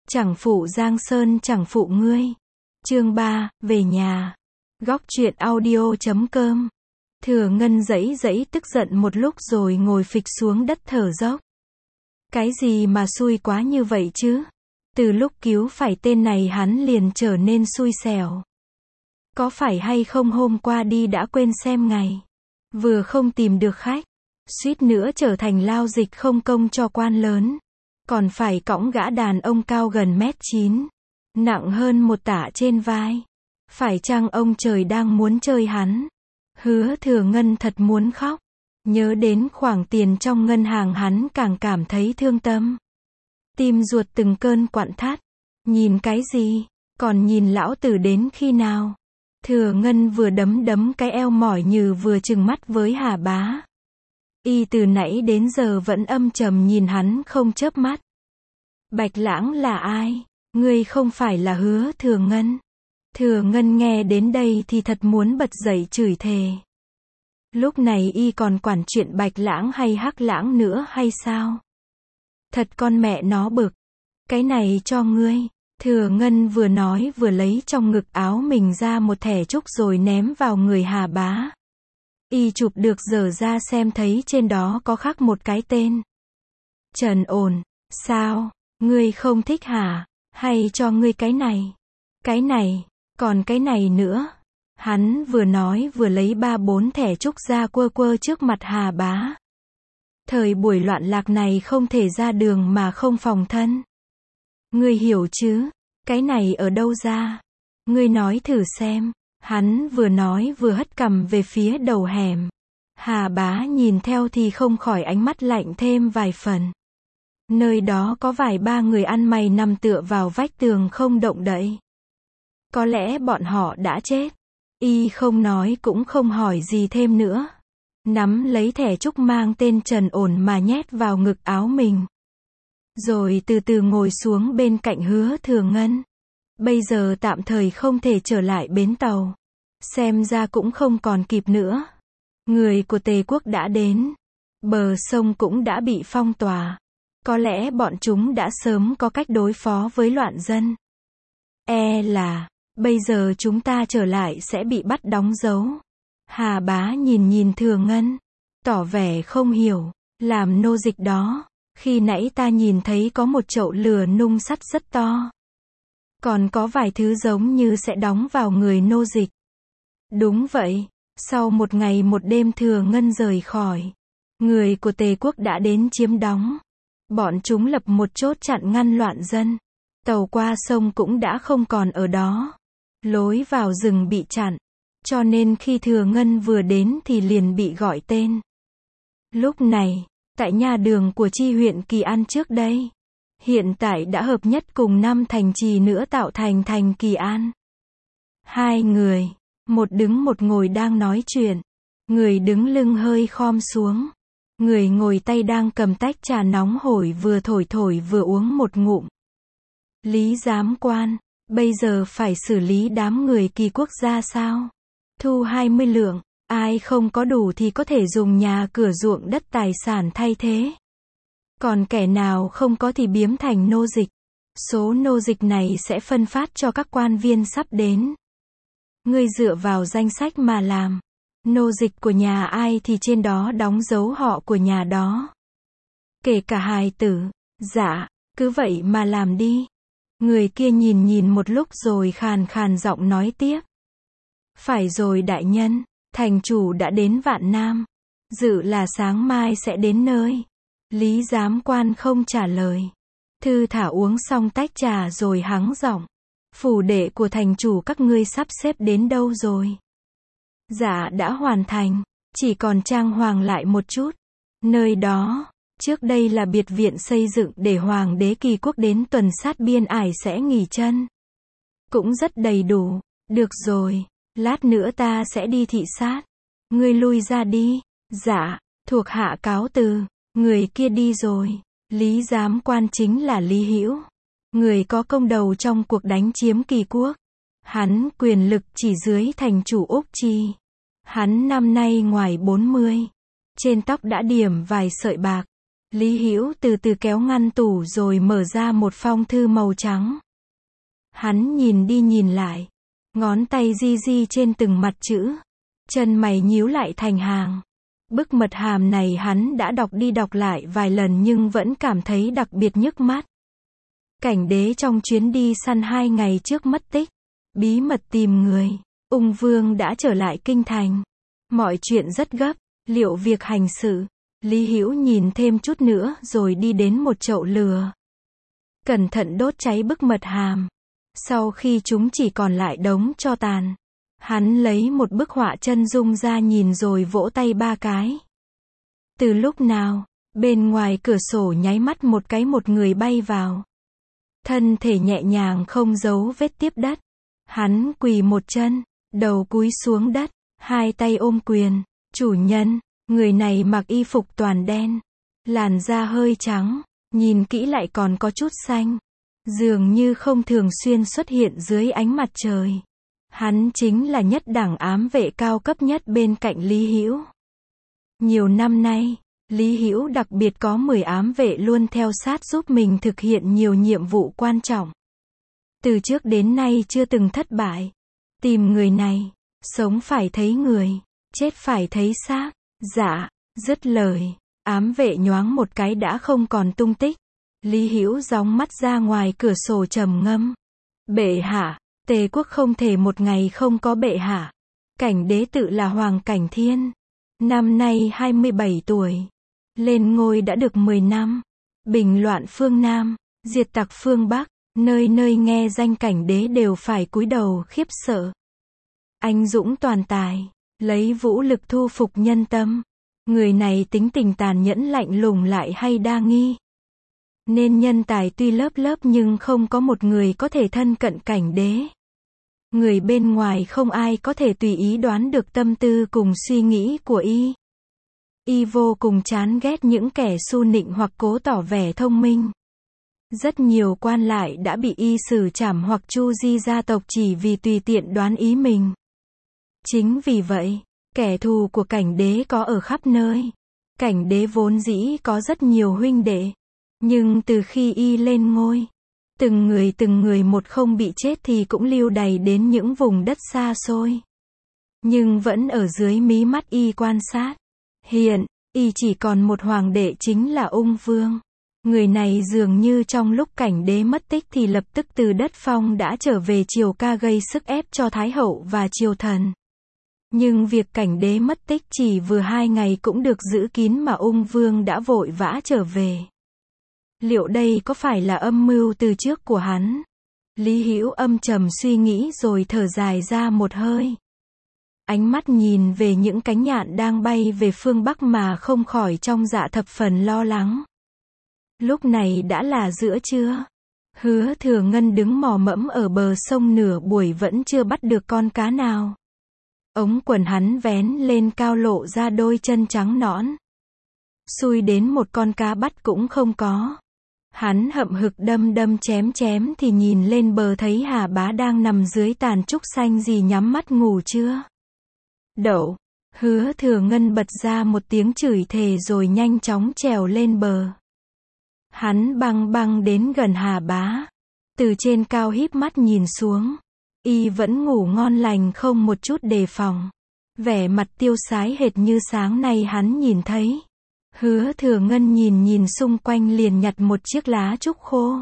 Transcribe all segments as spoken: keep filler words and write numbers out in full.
Chẳng phụ Giang Sơn chẳng phụ ngươi. Chương ba, về nhà. Góc truyện audio chấm com. Thừa Ngân giãy giãy tức giận một lúc rồi ngồi phịch xuống đất thở dốc. Cái gì mà xui quá như vậy chứ? Từ lúc cứu phải tên này hắn liền trở nên xui xẻo. Có phải hay không hôm qua đi đã quên xem ngày. Vừa không tìm được khách. Suýt nữa trở thành lao dịch không công cho quan lớn. Còn phải cõng gã đàn ông cao gần mét chín. Nặng hơn một tạ trên vai. Phải chăng ông trời đang muốn chơi hắn? Hứa Thừa Ngân thật muốn khóc. Nhớ đến khoản tiền trong ngân hàng hắn càng cảm thấy thương tâm. Tim ruột từng cơn quặn thắt. Nhìn cái gì? Còn nhìn lão tử đến khi nào? Thừa Ngân vừa đấm đấm cái eo mỏi như vừa trừng mắt với Hà Bá. Y từ nãy đến giờ vẫn âm trầm nhìn hắn không chớp mắt. Bạch Lãng là ai? Ngươi không phải là Hứa Thừa Ngân. Thừa Ngân nghe đến đây thì thật muốn bật dậy chửi thề. Lúc này y còn quản chuyện Bạch Lãng hay Hắc Lãng nữa hay sao? Thật con mẹ nó bực. Cái này cho ngươi. Thừa Ngân vừa nói vừa lấy trong ngực áo mình ra một thẻ trúc rồi ném vào người Hà Bá. Y chụp được dở ra xem thấy trên đó có khắc một cái tên. Trần Ổn. Sao? Ngươi không thích hả? Hay cho ngươi cái này? Cái này, còn cái này nữa. Hắn vừa nói vừa lấy ba bốn thẻ trúc ra quơ quơ trước mặt Hà Bá. Thời buổi loạn lạc này không thể ra đường mà không phòng thân. Ngươi hiểu chứ? Cái này ở đâu ra? Ngươi nói thử xem. Hắn vừa nói vừa hất cằm về phía đầu hẻm. Hà Bá nhìn theo thì không khỏi ánh mắt lạnh thêm vài phần. Nơi đó có vài ba người ăn mày nằm tựa vào vách tường không động đậy. Có lẽ bọn họ đã chết. Y không nói cũng không hỏi gì thêm nữa. Nắm lấy thẻ trúc mang tên Trần Ổn mà nhét vào ngực áo mình. Rồi từ từ ngồi xuống bên cạnh Hứa Thừa Ngân. Bây giờ tạm thời không thể trở lại bến tàu. Xem ra cũng không còn kịp nữa. Người của Tề quốc đã đến. Bờ sông cũng đã bị phong tỏa. Có lẽ bọn chúng đã sớm có cách đối phó với loạn dân. E là, bây giờ chúng ta trở lại sẽ bị bắt đóng dấu. Hà Bá nhìn nhìn Thừa Ngân. Tỏ vẻ không hiểu. Làm nô dịch đó. Khi nãy ta nhìn thấy có một chậu lửa nung sắt rất to. Còn có vài thứ giống như sẽ đóng vào người nô dịch. Đúng vậy. Sau một ngày một đêm Thừa Ngân rời khỏi. Người của Tề quốc đã đến chiếm đóng. Bọn chúng lập một chốt chặn ngăn loạn dân. Tàu qua sông cũng đã không còn ở đó. Lối vào rừng bị chặn. Cho nên khi Thừa Ngân vừa đến thì liền bị gọi tên. Lúc này, tại nhà đường của chi huyện Kỳ An trước đây. Hiện tại đã hợp nhất cùng năm thành trì nữa tạo thành thành Kỳ An. Hai người, một đứng một ngồi đang nói chuyện. Người đứng lưng hơi khom xuống. Người ngồi tay đang cầm tách trà nóng hổi vừa thổi thổi vừa uống một ngụm. Lý giám quan, bây giờ phải xử lý đám người Kỳ quốc gia sao? Thu hai mươi lượng, ai không có đủ thì có thể dùng nhà cửa ruộng đất tài sản thay thế. Còn kẻ nào không có thì biếm thành nô dịch. Số nô dịch này sẽ phân phát cho các quan viên sắp đến. Ngươi dựa vào danh sách mà làm. Nô dịch của nhà ai thì trên đó đóng dấu họ của nhà đó. Kể cả hài tử. Dạ, cứ vậy mà làm đi. Người kia nhìn nhìn một lúc rồi khàn khàn giọng nói tiếp. Phải rồi đại nhân, thành chủ đã đến Vạn Nam. Dự là sáng mai sẽ đến nơi. Lý giám quan không trả lời. Thư thả uống xong tách trà rồi hắng giọng. Phủ đệ của thành chủ các ngươi sắp xếp đến đâu rồi? Dạ đã hoàn thành. Chỉ còn trang hoàng lại một chút. Nơi đó, trước đây là biệt viện xây dựng để Hoàng đế Kỳ quốc đến tuần sát biên ải sẽ nghỉ chân. Cũng rất đầy đủ. Được rồi, lát nữa ta sẽ đi thị sát. Ngươi lui ra đi. Dạ, thuộc hạ cáo từ. Người kia đi rồi. Lý giám quan chính là Lý Hữu. Người có công đầu trong cuộc đánh chiếm Kỳ quốc. Hắn quyền lực chỉ dưới thành chủ Úc Chi. Hắn năm nay ngoài bốn mươi. Trên tóc đã điểm vài sợi bạc. Lý Hữu từ từ kéo ngăn tủ rồi mở ra một phong thư màu trắng. Hắn nhìn đi nhìn lại, ngón tay di di trên từng mặt chữ, chân mày nhíu lại thành hàng. Bức mật hàm này hắn đã đọc đi đọc lại vài lần nhưng vẫn cảm thấy đặc biệt nhức mắt. Cảnh đế trong chuyến đi săn hai ngày trước mất tích, bí mật tìm người, ung vương đã trở lại kinh thành. Mọi chuyện rất gấp, liệu việc hành sự, Lý Hữu nhìn thêm chút nữa rồi đi đến một chậu lửa. Cẩn thận đốt cháy bức mật hàm. Sau khi chúng chỉ còn lại đống tro tàn, hắn lấy một bức họa chân dung ra nhìn rồi vỗ tay ba cái. Từ lúc nào, bên ngoài cửa sổ nháy mắt một cái một người bay vào. Thân thể nhẹ nhàng không dấu vết tiếp đất. Hắn quỳ một chân, đầu cúi xuống đất, hai tay ôm quyền. Chủ nhân, người này mặc y phục toàn đen, làn da hơi trắng, nhìn kỹ lại còn có chút xanh. Dường như không thường xuyên xuất hiện dưới ánh mặt trời. Hắn chính là nhất đẳng ám vệ cao cấp nhất bên cạnh Lý Hữu. Nhiều năm nay, Lý Hữu đặc biệt có mười ám vệ luôn theo sát giúp mình thực hiện nhiều nhiệm vụ quan trọng. Từ trước đến nay chưa từng thất bại. Tìm người này, sống phải thấy người, chết phải thấy xác. Dạ, dứt lời, ám vệ nhoáng một cái đã không còn tung tích. Lý Hữu gióng mắt ra ngoài cửa sổ trầm ngâm. Bệ hạ, Tề quốc không thể một ngày không có bệ hạ. Cảnh đế tự là Hoàng Cảnh Thiên. Năm nay hai mươi bảy tuổi. Lên ngôi đã được mười năm. Bình loạn phương Nam, diệt tặc phương Bắc, nơi nơi nghe danh cảnh đế đều phải cúi đầu khiếp sợ. Anh dũng toàn tài, lấy vũ lực thu phục nhân tâm. Người này tính tình tàn nhẫn lạnh lùng lại hay đa nghi. Nên nhân tài tuy lớp lớp nhưng không có một người có thể thân cận cảnh đế. Người bên ngoài không ai có thể tùy ý đoán được tâm tư cùng suy nghĩ của y. Y vô cùng chán ghét những kẻ su nịnh hoặc cố tỏ vẻ thông minh. Rất nhiều quan lại đã bị y xử trảm hoặc chu di gia tộc chỉ vì tùy tiện đoán ý mình. Chính vì vậy, kẻ thù của cảnh đế có ở khắp nơi. Cảnh đế vốn dĩ có rất nhiều huynh đệ. Nhưng từ khi y lên ngôi, từng người từng người một không bị chết thì cũng lưu đày đến những vùng đất xa xôi. Nhưng vẫn ở dưới mí mắt y quan sát. Hiện, y chỉ còn một hoàng đệ chính là Ung Vương. Người này dường như trong lúc cảnh đế mất tích thì lập tức từ đất phong đã trở về triều ca gây sức ép cho Thái hậu và triều thần. Nhưng việc cảnh đế mất tích chỉ vừa hai ngày cũng được giữ kín mà Ung Vương đã vội vã trở về. Liệu đây có phải là âm mưu từ trước của hắn? Lý Hữu âm trầm suy nghĩ rồi thở dài ra một hơi. Ánh mắt nhìn về những cánh nhạn đang bay về phương Bắc mà không khỏi trong dạ thập phần lo lắng. Lúc này đã là giữa trưa. Hứa Thừa Ngân đứng mò mẫm ở bờ sông nửa buổi vẫn chưa bắt được con cá nào. Ống quần hắn vén lên cao lộ ra đôi chân trắng nõn. Xui đến một con cá bắt cũng không có. Hắn hậm hực đâm đâm chém chém thì nhìn lên bờ thấy Hà Bá đang nằm dưới tàn trúc xanh gì nhắm mắt ngủ chưa. Đậu, Hứa Thừa Ngân bật ra một tiếng chửi thề rồi nhanh chóng trèo lên bờ. Hắn băng băng đến gần Hà Bá. Từ trên cao híp mắt nhìn xuống. Y vẫn ngủ ngon lành không một chút đề phòng. Vẻ mặt tiêu sái hệt như sáng nay hắn nhìn thấy. Hứa Thừa Ngân nhìn nhìn xung quanh liền nhặt một chiếc lá trúc khô.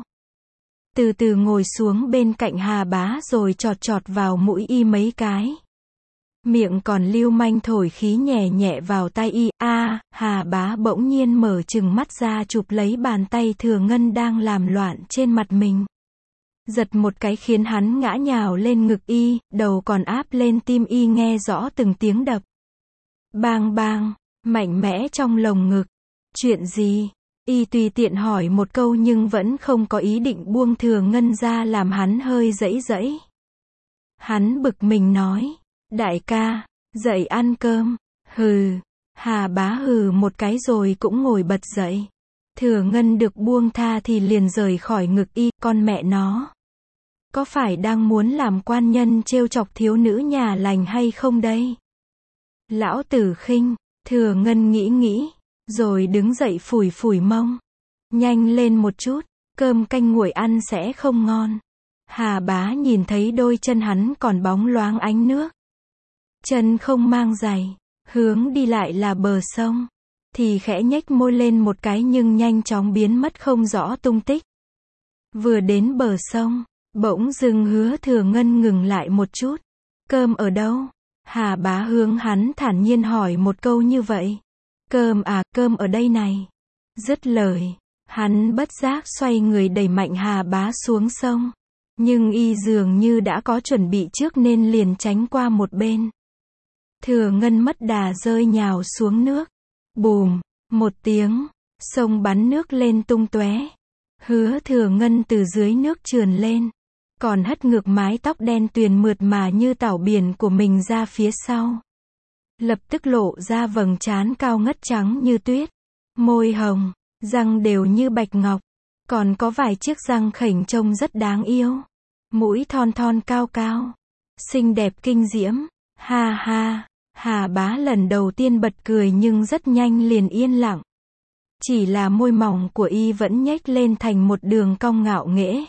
Từ từ ngồi xuống bên cạnh Hà Bá rồi chọt chọt vào mũi y mấy cái. Miệng còn lưu manh thổi khí nhẹ nhẹ vào tai y. A, à, Hà Bá bỗng nhiên mở trừng mắt ra chụp lấy bàn tay Thừa Ngân đang làm loạn trên mặt mình. Giật một cái khiến hắn ngã nhào lên ngực y, đầu còn áp lên tim y nghe rõ từng tiếng đập. Bang bang, mạnh mẽ trong lồng ngực. Chuyện gì? Y tùy tiện hỏi một câu nhưng vẫn không có ý định buông Thừa Ngân ra làm hắn hơi dẫy dẫy. Hắn bực mình nói. Đại ca, dậy ăn cơm. Hừ. Hà Bá hừ một cái rồi cũng ngồi bật dậy. Thừa Ngân được buông tha thì liền rời khỏi ngực y, con mẹ nó. Có phải đang muốn làm quan nhân trêu chọc thiếu nữ nhà lành hay không đây? Lão tử khinh, Thừa Ngân nghĩ nghĩ, rồi đứng dậy phủi phủi mông. Nhanh lên một chút, cơm canh nguội ăn sẽ không ngon. Hà Bá nhìn thấy đôi chân hắn còn bóng loáng ánh nước. Chân không mang giày, hướng đi lại là bờ sông. Thì khẽ nhếch môi lên một cái nhưng nhanh chóng biến mất không rõ tung tích. Vừa đến bờ sông, bỗng dưng Hứa Thừa Ngân ngừng lại một chút. Cơm ở đâu? Hà Bá hướng hắn thản nhiên hỏi một câu như vậy. Cơm à, cơm ở đây này. Dứt lời, hắn bất giác xoay người đẩy mạnh Hà Bá xuống sông. Nhưng y dường như đã có chuẩn bị trước nên liền tránh qua một bên. Thừa Ngân mất đà rơi nhào xuống nước. Bùm, một tiếng, sông bắn nước lên tung tóe. Hứa Thừa Ngân từ dưới nước trườn lên, còn hất ngược mái tóc đen tuyền mượt mà như tảo biển của mình ra phía sau. Lập tức lộ ra vầng trán cao ngất trắng như tuyết, môi hồng, răng đều như bạch ngọc, còn có vài chiếc răng khểnh trông rất đáng yêu. Mũi thon thon cao cao, xinh đẹp kinh diễm. Ha ha, Hà Bá lần đầu tiên bật cười nhưng rất nhanh liền yên lặng. Chỉ là môi mỏng của y vẫn nhếch lên thành một đường cong ngạo nghễ.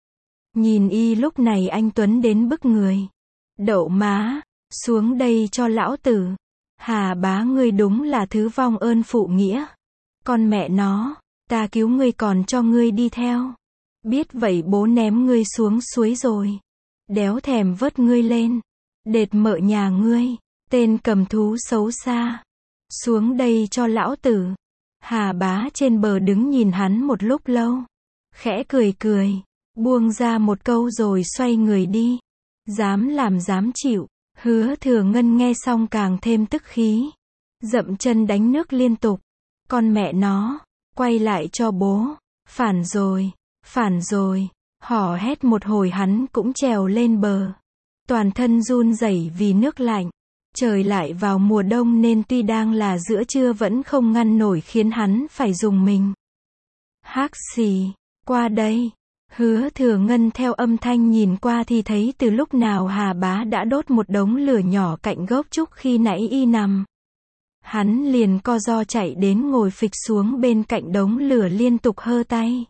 Nhìn y lúc này anh tuấn đến bức người. Đậu má, xuống đây cho lão tử. Hà Bá ngươi đúng là thứ vong ơn phụ nghĩa. Con mẹ nó, ta cứu ngươi còn cho ngươi đi theo. Biết vậy bố ném ngươi xuống suối rồi. Đéo thèm vớt ngươi lên. Đệt mợ nhà ngươi, tên cầm thú xấu xa. Xuống đây cho lão tử. Hà Bá trên bờ đứng nhìn hắn một lúc lâu. Khẽ cười cười, buông ra một câu rồi xoay người đi. Dám làm dám chịu. Hứa Thừa Ngân nghe xong càng thêm tức khí. Dậm chân đánh nước liên tục. Con mẹ nó, quay lại cho bố. Phản rồi, phản rồi. Hò hét một hồi hắn cũng trèo lên bờ. Toàn thân run rẩy vì nước lạnh. Trời lại vào mùa đông nên tuy đang là giữa trưa vẫn không ngăn nổi khiến hắn phải dùng mình. Hắc xì, qua đây. Hứa Thừa Ngân theo âm thanh nhìn qua thì thấy từ lúc nào Hà Bá đã đốt một đống lửa nhỏ cạnh gốc trúc khi nãy y nằm. Hắn liền co ro chạy đến ngồi phịch xuống bên cạnh đống lửa liên tục hơ tay.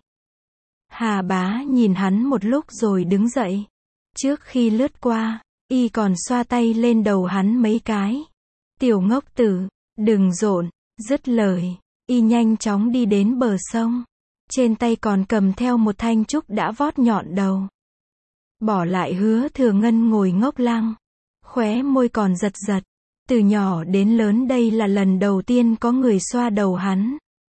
Hà Bá nhìn hắn một lúc rồi đứng dậy. Trước khi lướt qua, y còn xoa tay lên đầu hắn mấy cái. Tiểu ngốc tử, đừng rộn. Dứt lời, y nhanh chóng đi đến bờ sông. Trên tay còn cầm theo một thanh trúc đã vót nhọn đầu. Bỏ lại Hứa Thừa Ngân ngồi ngốc lăng. Khóe môi còn giật giật. Từ nhỏ đến lớn đây là lần đầu tiên có người xoa đầu hắn.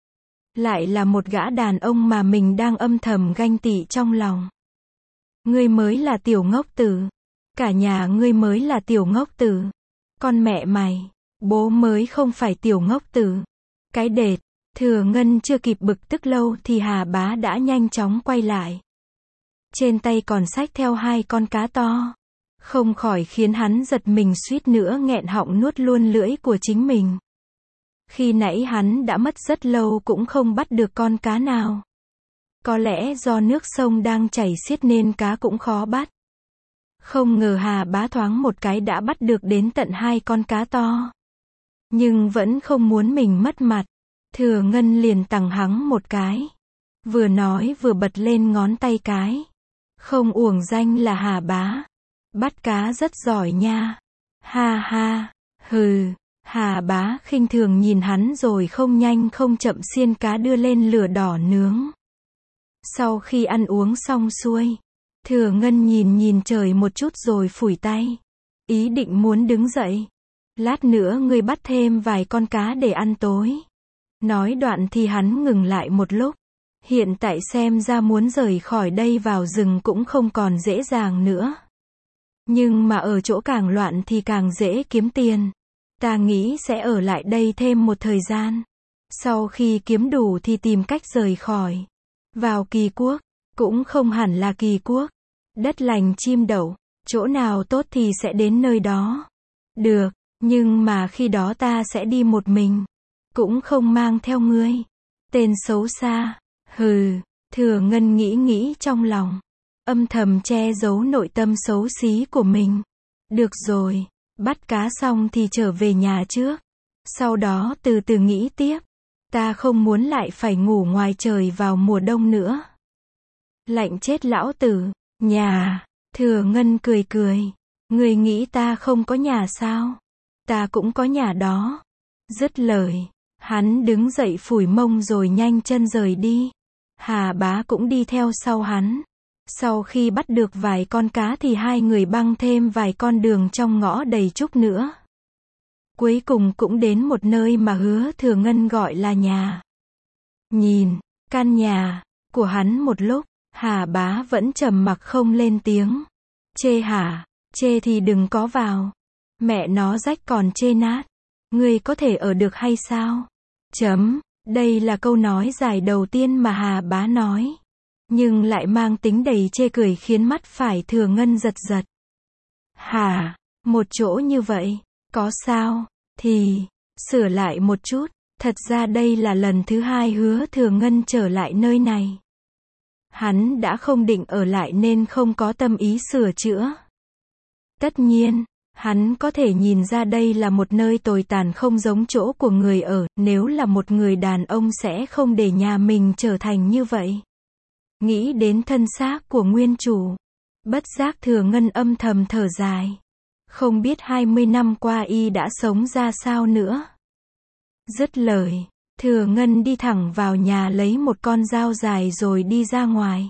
Lại là một gã đàn ông mà mình đang âm thầm ganh tị trong lòng. Ngươi mới là tiểu ngốc tử. Cả nhà ngươi mới là tiểu ngốc tử. Con mẹ mày, bố mới không phải tiểu ngốc tử. Cái đệt. Thừa Ngân chưa kịp bực tức lâu thì Hà Bá đã nhanh chóng quay lại. Trên tay còn xách theo hai con cá to. Không khỏi khiến hắn giật mình suýt nữa nghẹn họng nuốt luôn lưỡi của chính mình. Khi nãy hắn đã mất rất lâu cũng không bắt được con cá nào. Có lẽ do nước sông đang chảy xiết nên cá cũng khó bắt. Không ngờ Hà Bá thoáng một cái đã bắt được đến tận hai con cá to. Nhưng vẫn không muốn mình mất mặt. Thừa Ngân liền tằng hắng một cái. Vừa nói vừa bật lên ngón tay cái. Không uổng danh là Hà Bá. Bắt cá rất giỏi nha. Ha ha, hừ. Hà Bá khinh thường nhìn hắn rồi không nhanh không chậm xiên cá đưa lên lửa đỏ nướng. Sau khi ăn uống xong xuôi, Thừa Ngân nhìn nhìn trời một chút rồi phủi tay. Ý định muốn đứng dậy. Lát nữa ngươi bắt thêm vài con cá để ăn tối. Nói đoạn thì hắn ngừng lại một lúc. Hiện tại xem ra muốn rời khỏi đây vào rừng cũng không còn dễ dàng nữa. Nhưng mà ở chỗ càng loạn thì càng dễ kiếm tiền. Ta nghĩ sẽ ở lại đây thêm một thời gian. Sau khi kiếm đủ thì tìm cách rời khỏi. Vào Kỳ Quốc. Cũng không hẳn là Kỳ Quốc. Đất lành chim đậu. Chỗ nào tốt thì sẽ đến nơi đó. Được, nhưng mà khi đó ta sẽ đi một mình. Cũng không mang theo ngươi. Tên xấu xa. Hừ, Thừa Ngân nghĩ nghĩ trong lòng. Âm thầm che giấu nội tâm xấu xí của mình. Được rồi, bắt cá xong thì trở về nhà trước. Sau đó từ từ nghĩ tiếp. Ta không muốn lại phải ngủ ngoài trời vào mùa đông nữa. Lạnh chết lão tử. Nhà. Thừa Ngân cười cười. Ngươi nghĩ ta không có nhà sao? Ta cũng có nhà đó. Dứt lời, hắn đứng dậy phủi mông rồi nhanh chân rời đi. Hà Bá cũng đi theo sau hắn. Sau khi bắt được vài con cá thì hai người băng thêm vài con đường trong ngõ đầy trúc nữa. Cuối cùng cũng đến một nơi mà Hứa Thừa Ngân gọi là nhà. Nhìn căn nhà của hắn một lúc, Hà Bá vẫn trầm mặc không lên tiếng. Chê hả? Chê thì đừng có vào. Mẹ nó rách còn chê nát. Ngươi có thể ở được hay sao? Chấm. Đây là câu nói dài đầu tiên mà Hà Bá nói. Nhưng lại mang tính đầy chê cười khiến mắt phải Thừa Ngân giật giật. Hả? Một chỗ như vậy? Có sao? Thì, sửa lại một chút. Thật ra đây là lần thứ hai Hứa Thừa Ngân trở lại nơi này. Hắn đã không định ở lại nên không có tâm ý sửa chữa. Tất nhiên, hắn có thể nhìn ra đây là một nơi tồi tàn không giống chỗ của người ở, nếu là một người đàn ông sẽ không để nhà mình trở thành như vậy. Nghĩ đến thân xác của nguyên chủ, bất giác Thừa Ngân âm thầm thở dài. Không biết hai mươi năm qua y đã sống ra sao nữa. Dứt lời, Thừa Ngân đi thẳng vào nhà lấy một con dao dài rồi đi ra ngoài.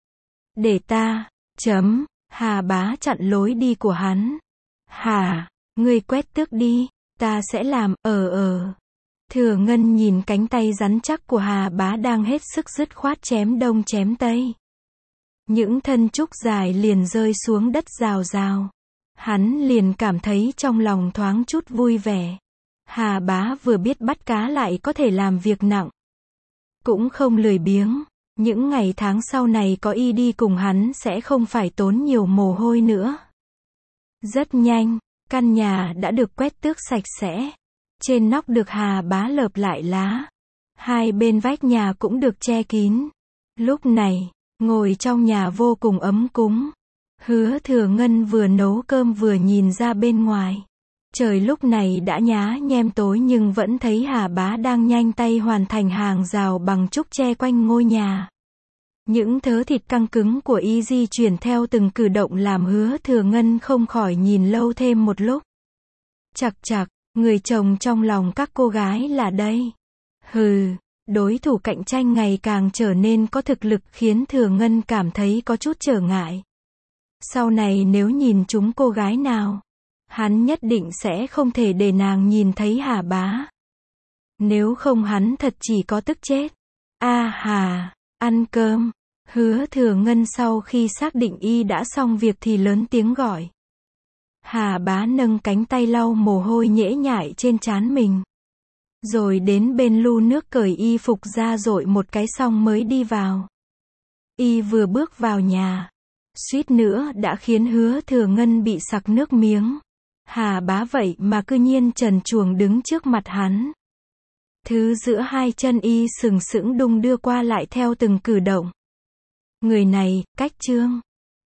Để ta, chấm, Hà Bá chặn lối đi của hắn. Hà, ngươi quét tước đi, ta sẽ làm, ờ ờ. Thừa Ngân nhìn cánh tay rắn chắc của Hà Bá đang hết sức dứt khoát chém đông chém tây. Những thân trúc dài liền rơi xuống đất rào rào. Hắn liền cảm thấy trong lòng thoáng chút vui vẻ. Hà Bá vừa biết bắt cá lại có thể làm việc nặng. Cũng không lười biếng. Những ngày tháng sau này có y đi cùng hắn sẽ không phải tốn nhiều mồ hôi nữa. Rất nhanh, căn nhà đã được quét tước sạch sẽ. Trên nóc được Hà Bá lợp lại lá. Hai bên vách nhà cũng được che kín. Lúc này, ngồi trong nhà vô cùng ấm cúng. Hứa Thừa Ngân vừa nấu cơm vừa nhìn ra bên ngoài. Trời lúc này đã nhá nhem tối nhưng vẫn thấy Hà Bá đang nhanh tay hoàn thành hàng rào bằng trúc che quanh ngôi nhà. Những thớ thịt căng cứng của y di chuyển theo từng cử động làm Hứa Thừa Ngân không khỏi nhìn lâu thêm một lúc. Chặc chặc, người chồng trong lòng các cô gái là đây. Hừ, đối thủ cạnh tranh ngày càng trở nên có thực lực khiến Thừa Ngân cảm thấy có chút trở ngại. Sau này nếu nhìn chúng cô gái nào, hắn nhất định sẽ không thể để nàng nhìn thấy Hà Bá. Nếu không hắn thật chỉ có tức chết. A hà, ăn cơm. Hứa Thừa Ngân sau khi xác định y đã xong việc thì lớn tiếng gọi. Hà Bá nâng cánh tay lau mồ hôi nhễ nhại trên trán mình. Rồi đến bên lu nước cởi y phục ra dội một cái xong mới đi vào. Y vừa bước vào nhà, suýt nữa đã khiến Hứa Thừa Ngân bị sặc nước miếng. Hà Bá vậy mà cư nhiên trần truồng đứng trước mặt hắn. Thứ giữa hai chân y sừng sững đung đưa qua lại theo từng cử động. Người này, cách trương.